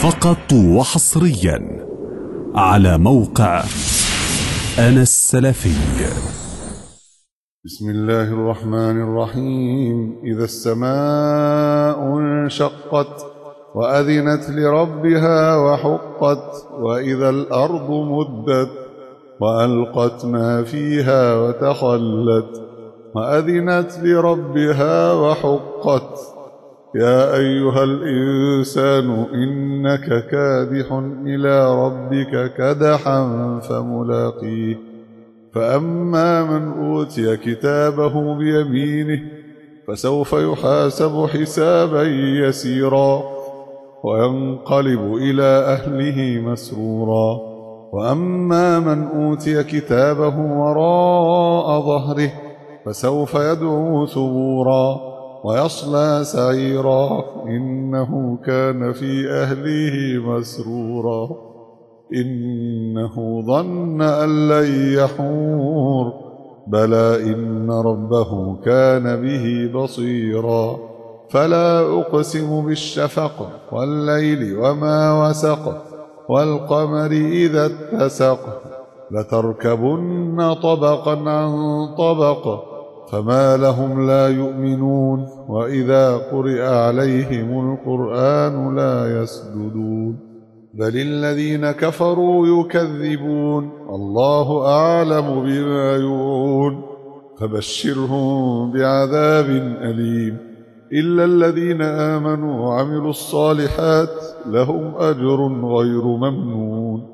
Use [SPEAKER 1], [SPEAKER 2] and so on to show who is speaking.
[SPEAKER 1] فقط وحصريا على موقع أنا السلفي.
[SPEAKER 2] بسم الله الرحمن الرحيم. إذا السماء انشقت وأذنت لربها وحقت، وإذا الأرض مدت وألقت ما فيها وتخلت وأذنت لربها وحقت. يا أيها الإنسان إنك كادح إلى ربك كدحا فملاقيه. فأما من أوتي كتابه بيمينه فسوف يحاسب حسابا يسيرا وينقلب إلى أهله مسرورا. وأما من أوتي كتابه وراء ظهره فسوف يدعو ثبورا ويصلى سعيرا إنه كان في أهله مسرورا. إنه ظن أن لن يحور، بلى إن ربه كان به بصيرا. فلا أقسم بالشفق والليل وما وسق والقمر إذا اتسق لتركبن طبقا عن طبق فما لهم لا يؤمنون. وإذا قرئ عليهم القرآن لا يسجدون بل الذين كفروا يكذبون. الله أعلم بما يوعون فبشرهم بعذاب أليم. إلا الذين آمنوا وعملوا الصالحات لهم أجر غير ممنون.